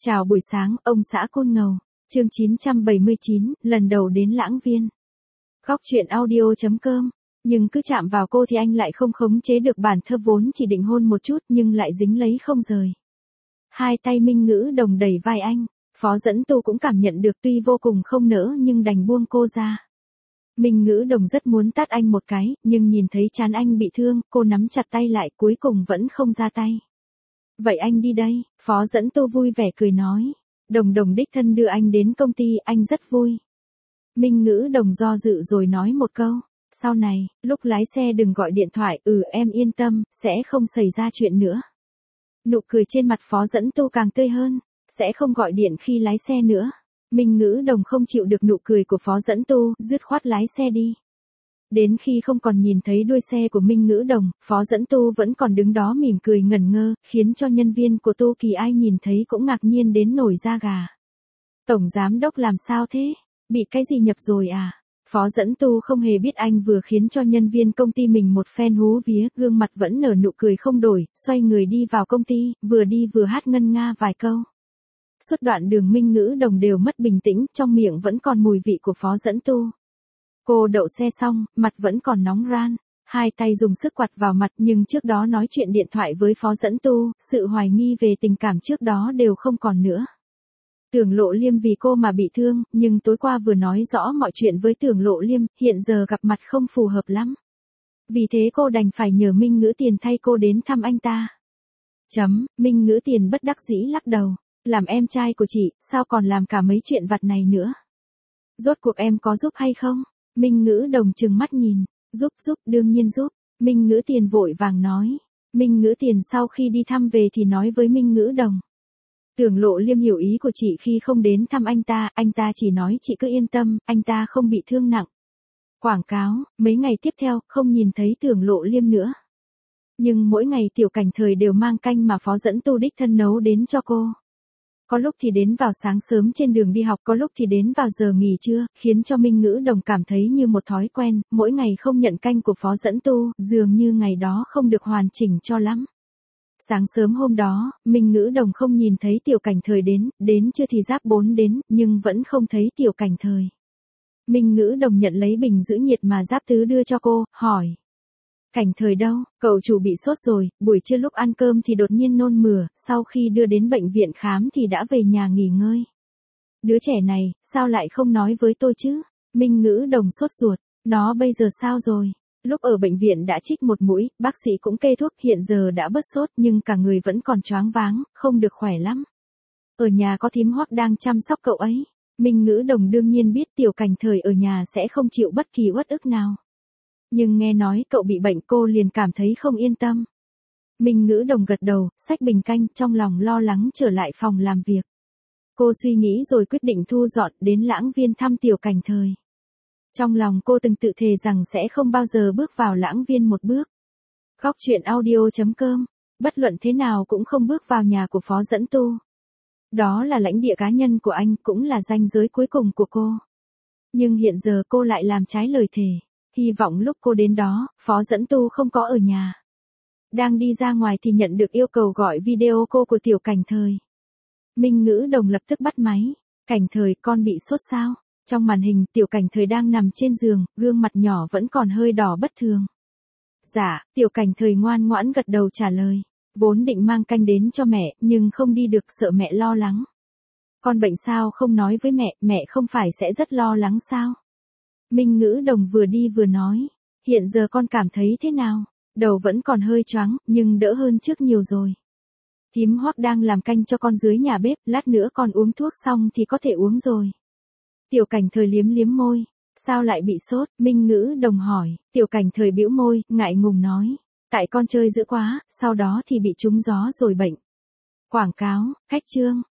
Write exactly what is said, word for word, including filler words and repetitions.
Chào buổi sáng, ông xã Côn Ngầu. Chương chín trăm bảy mươi chín, lần đầu đến Lãng Viên. Góc truyện audio chấm com. Nhưng cứ chạm vào cô thì anh lại không khống chế được bản thơ vốn chỉ định hôn một chút nhưng lại dính lấy không rời. Hai tay Minh Ngữ Đồng đẩy vai anh, Phó Dẫn Tu cũng cảm nhận được tuy vô cùng không nỡ nhưng đành buông cô ra. Minh Ngữ Đồng rất muốn tát anh một cái, nhưng nhìn thấy trán anh bị thương, cô nắm chặt tay lại cuối cùng vẫn không ra tay. Vậy anh đi đây, Phó Dẫn Tu vui vẻ cười nói. Đồng Đồng đích thân đưa anh đến công ty, anh rất vui. Minh Ngữ Đồng do dự rồi nói một câu. Sau này, lúc lái xe đừng gọi điện thoại, ừ em yên tâm, sẽ không xảy ra chuyện nữa. Nụ cười trên mặt Phó Dẫn Tu càng tươi hơn, sẽ không gọi điện khi lái xe nữa. Minh Ngữ Đồng không chịu được nụ cười của Phó Dẫn Tu, dứt khoát lái xe đi. Đến khi không còn nhìn thấy đuôi xe của Minh Ngữ Đồng, Phó Dẫn Tu vẫn còn đứng đó mỉm cười ngẩn ngơ, khiến cho nhân viên của Tô Kỳ ai nhìn thấy cũng ngạc nhiên đến nổi da gà. Tổng giám đốc làm sao thế? Bị cái gì nhập rồi à? Phó Dẫn Tu không hề biết anh vừa khiến cho nhân viên công ty mình một phen hú vía, gương mặt vẫn nở nụ cười không đổi, xoay người đi vào công ty, vừa đi vừa hát ngân nga vài câu. Suốt đoạn đường Minh Ngữ Đồng đều mất bình tĩnh, trong miệng vẫn còn mùi vị của Phó Dẫn Tu. Cô đậu xe xong, mặt vẫn còn nóng ran, hai tay dùng sức quạt vào mặt nhưng trước đó nói chuyện điện thoại với Phó Dẫn Tu, sự hoài nghi về tình cảm trước đó đều không còn nữa. Tưởng Lộ Liêm vì cô mà bị thương, nhưng tối qua vừa nói rõ mọi chuyện với Tưởng Lộ Liêm, hiện giờ gặp mặt không phù hợp lắm. Vì thế cô đành phải nhờ Minh Ngữ Tiền thay cô đến thăm anh ta. Chấm, Minh Ngữ Tiền bất đắc dĩ lắc đầu, làm em trai của chị, sao còn làm cả mấy chuyện vặt này nữa? Rốt cuộc em có giúp hay không? Minh Ngữ Đồng trừng mắt nhìn, giúp giúp đương nhiên giúp, Minh Ngữ Tiền vội vàng nói. Minh Ngữ Tiền sau khi đi thăm về thì nói với Minh Ngữ Đồng. Tưởng Lộ Liêm hiểu ý của chị khi không đến thăm anh ta, anh ta chỉ nói chị cứ yên tâm, anh ta không bị thương nặng. Quảng cáo, mấy ngày tiếp theo, không nhìn thấy Tưởng Lộ Liêm nữa. Nhưng mỗi ngày Tiểu Cảnh Thời đều mang canh mà Phó Dẫn Tu đích thân nấu đến cho cô. Có lúc thì đến vào sáng sớm trên đường đi học, có lúc thì đến vào giờ nghỉ trưa, khiến cho Minh Ngữ Đồng cảm thấy như một thói quen, mỗi ngày không nhận canh của Phó Dẫn Tu, dường như ngày đó không được hoàn chỉnh cho lắm. Sáng sớm hôm đó, Minh Ngữ Đồng không nhìn thấy Tiểu Cảnh Thời đến, đến trưa thì Giáp Bốn đến, nhưng vẫn không thấy Tiểu Cảnh Thời. Minh Ngữ Đồng nhận lấy bình giữ nhiệt mà Giáp Tứ đưa cho cô, hỏi. Cảnh Thời đâu, cậu chủ bị sốt rồi, buổi trưa lúc ăn cơm thì đột nhiên nôn mửa, sau khi đưa đến bệnh viện khám thì đã về nhà nghỉ ngơi. Đứa trẻ này, sao lại không nói với tôi chứ? Minh Ngữ Đồng sốt ruột, nó bây giờ sao rồi? Lúc ở bệnh viện đã trích một mũi, bác sĩ cũng kê thuốc, hiện giờ đã bớt sốt nhưng cả người vẫn còn choáng váng, không được khỏe lắm. Ở nhà có thím Hoắc đang chăm sóc cậu ấy. Minh Ngữ Đồng đương nhiên biết Tiểu Cảnh Thời ở nhà sẽ không chịu bất kỳ uất ức nào. Nhưng nghe nói cậu bị bệnh cô liền cảm thấy không yên tâm. Minh Ngữ Đồng gật đầu, xách bình canh, trong lòng lo lắng trở lại phòng làm việc. Cô suy nghĩ rồi quyết định thu dọn đến Lãng Viên thăm Tiểu Cảnh Thời. Trong lòng cô từng tự thề rằng sẽ không bao giờ bước vào Lãng Viên một bước. Góc truyện audio chấm com, bất luận thế nào cũng không bước vào nhà của Phó Dẫn Tu. Đó là lãnh địa cá nhân của anh, cũng là ranh giới cuối cùng của cô. Nhưng hiện giờ cô lại làm trái lời thề. Hy vọng lúc cô đến đó, Phó Dẫn Tu không có ở nhà. Đang đi ra ngoài thì nhận được yêu cầu gọi video cô của Tiểu Cảnh Thời. Minh Ngữ Đồng lập tức bắt máy. Cảnh Thời, con bị sốt sao? Trong màn hình, Tiểu Cảnh Thời đang nằm trên giường, gương mặt nhỏ vẫn còn hơi đỏ bất thường. Dạ, Tiểu Cảnh Thời ngoan ngoãn gật đầu trả lời. Vốn định mang canh đến cho mẹ, nhưng không đi được sợ mẹ lo lắng. Con bệnh sao không nói với mẹ, mẹ không phải sẽ rất lo lắng sao? Minh Ngữ Đồng vừa đi vừa nói. Hiện giờ con cảm thấy thế nào? Đầu vẫn còn hơi choáng, nhưng đỡ hơn trước nhiều rồi. Thím Hoắc đang làm canh cho con dưới nhà bếp, lát nữa con uống thuốc xong thì có thể uống rồi. Tiểu Cảnh Thời liếm liếm môi. Sao lại bị sốt? Minh Ngữ Đồng hỏi. Tiểu Cảnh Thời bĩu môi, ngại ngùng nói. Tại con chơi dữ quá, sau đó thì bị trúng gió rồi bệnh. Quảng cáo, khách trương,